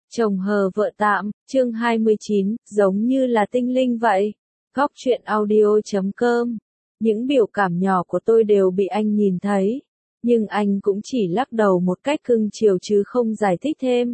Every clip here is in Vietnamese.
Chồng hờ vợ tạm, chương 29, giống như là tinh linh vậy. Góc truyện audio.com. Những biểu cảm nhỏ của tôi đều bị anh nhìn thấy, nhưng anh cũng chỉ lắc đầu một cách cưng chiều chứ không giải thích thêm.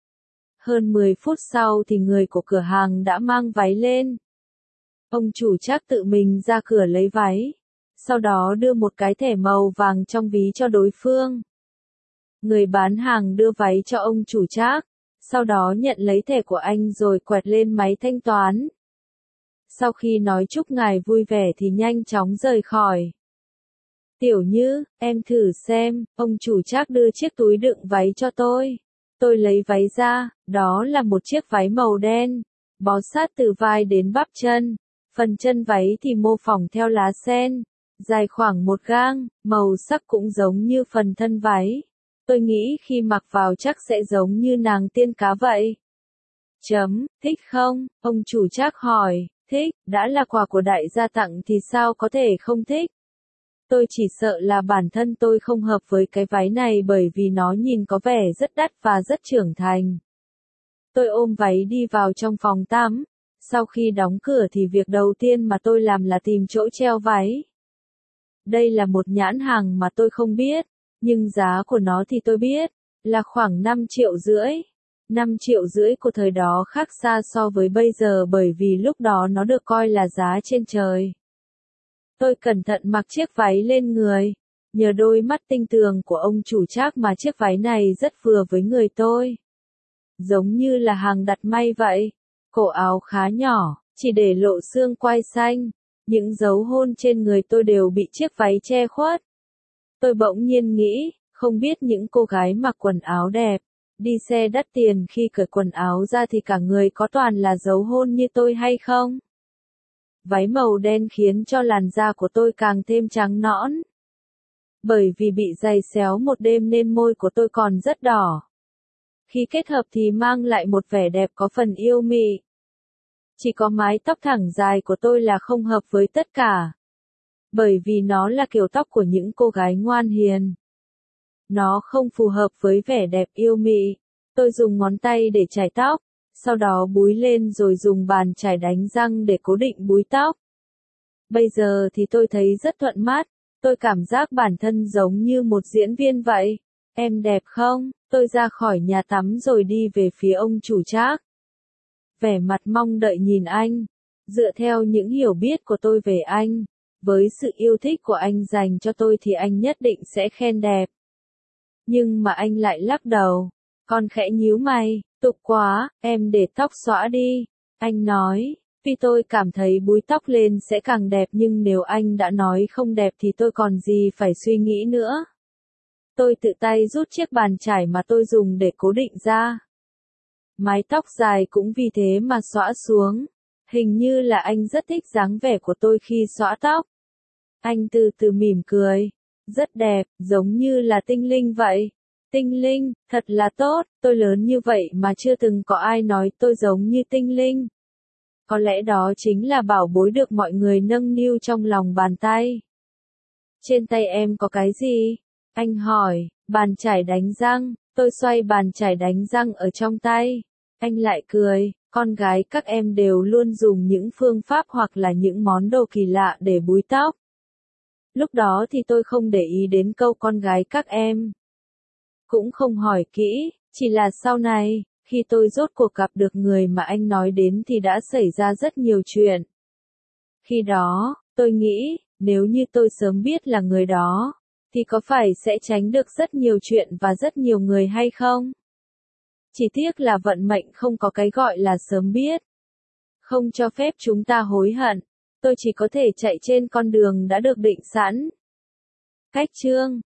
Hơn 10 phút sau thì người của cửa hàng đã mang váy lên. Ông chủ Trác tự mình ra cửa lấy váy, sau đó đưa một cái thẻ màu vàng trong ví cho đối phương. Người bán hàng đưa váy cho ông chủ Trác, sau đó nhận lấy thẻ của anh rồi quẹt lên máy thanh toán. Sau khi nói chúc ngài vui vẻ thì nhanh chóng rời khỏi. Tiểu Như, em thử xem, ông chủ Trác đưa chiếc túi đựng váy cho tôi. Tôi lấy váy ra, đó là một chiếc váy màu đen, bó sát từ vai đến bắp chân. Phần chân váy thì mô phỏng theo lá sen, dài khoảng một gang, màu sắc cũng giống như phần thân váy. Tôi nghĩ khi mặc vào chắc sẽ giống như nàng tiên cá vậy. Thích không? Ông chủ Trác hỏi. Thích, đã là quà của đại gia tặng thì sao có thể không thích? Tôi chỉ sợ là bản thân tôi không hợp với cái váy này bởi vì nó nhìn có vẻ rất đắt và rất trưởng thành. Tôi ôm váy đi vào trong phòng tắm. Sau khi đóng cửa thì việc đầu tiên mà tôi làm là tìm chỗ treo váy. Đây là một nhãn hàng mà tôi không biết, nhưng giá của nó thì tôi biết, là khoảng 5,5 triệu. 5,5 triệu của thời đó khác xa so với bây giờ bởi vì lúc đó nó được coi là giá trên trời. Tôi cẩn thận mặc chiếc váy lên người. Nhờ đôi mắt tinh tường của ông chủ Trác mà chiếc váy này rất vừa với người tôi. Giống như là hàng đặt may vậy. Cổ áo khá nhỏ, chỉ để lộ xương quai xanh. Những dấu hôn trên người tôi đều bị chiếc váy che khuất. Tôi bỗng nhiên nghĩ, không biết những cô gái mặc quần áo đẹp, đi xe đắt tiền khi cởi quần áo ra thì cả người có toàn là dấu hôn như tôi hay không? Váy màu đen khiến cho làn da của tôi càng thêm trắng nõn. Bởi vì bị giày xéo một đêm nên môi của tôi còn rất đỏ. Khi kết hợp thì mang lại một vẻ đẹp có phần yêu mị. Chỉ có mái tóc thẳng dài của tôi là không hợp với tất cả. Bởi vì nó là kiểu tóc của những cô gái ngoan hiền. Nó không phù hợp với vẻ đẹp yêu mị. Tôi dùng ngón tay để chải tóc, sau đó búi lên rồi dùng bàn chải đánh răng để cố định búi tóc. Bây giờ thì tôi thấy rất thuận mắt, tôi cảm giác bản thân giống như một diễn viên vậy. Em đẹp không? Tôi ra khỏi nhà tắm rồi đi về phía ông chủ Trác. Vẻ mặt mong đợi nhìn anh. Dựa theo những hiểu biết của tôi về anh, với sự yêu thích của anh dành cho tôi thì anh nhất định sẽ khen đẹp. Nhưng mà anh lại lắc đầu. Còn khẽ nhíu mày, tục quá, em để tóc xõa đi. Anh nói, vì tôi cảm thấy búi tóc lên sẽ càng đẹp nhưng nếu anh đã nói không đẹp thì tôi còn gì phải suy nghĩ nữa. Tôi tự tay rút chiếc bàn chải mà tôi dùng để cố định ra. Mái tóc dài cũng vì thế mà xõa xuống. Hình như là anh rất thích dáng vẻ của tôi khi xõa tóc. Anh từ từ mỉm cười. Rất đẹp, giống như là tinh linh vậy. Tinh linh, thật là tốt, tôi lớn như vậy mà chưa từng có ai nói tôi giống như tinh linh. Có lẽ đó chính là bảo bối được mọi người nâng niu trong lòng bàn tay. Trên tay em có cái gì? Anh hỏi, bàn chải đánh răng, tôi xoay bàn chải đánh răng ở trong tay. Anh lại cười, con gái các em đều luôn dùng những phương pháp hoặc là những món đồ kỳ lạ để búi tóc. Lúc đó thì tôi không để ý đến câu con gái các em. Cũng không hỏi kỹ, chỉ là sau này, khi tôi rốt cuộc gặp được người mà anh nói đến thì đã xảy ra rất nhiều chuyện. Khi đó, tôi nghĩ, nếu như tôi sớm biết là người đó, thì có phải sẽ tránh được rất nhiều chuyện và rất nhiều người hay không? Chỉ tiếc là vận mệnh không có cái gọi là sớm biết. Không cho phép chúng ta hối hận. Tôi chỉ có thể chạy trên con đường đã được định sẵn. Cách chương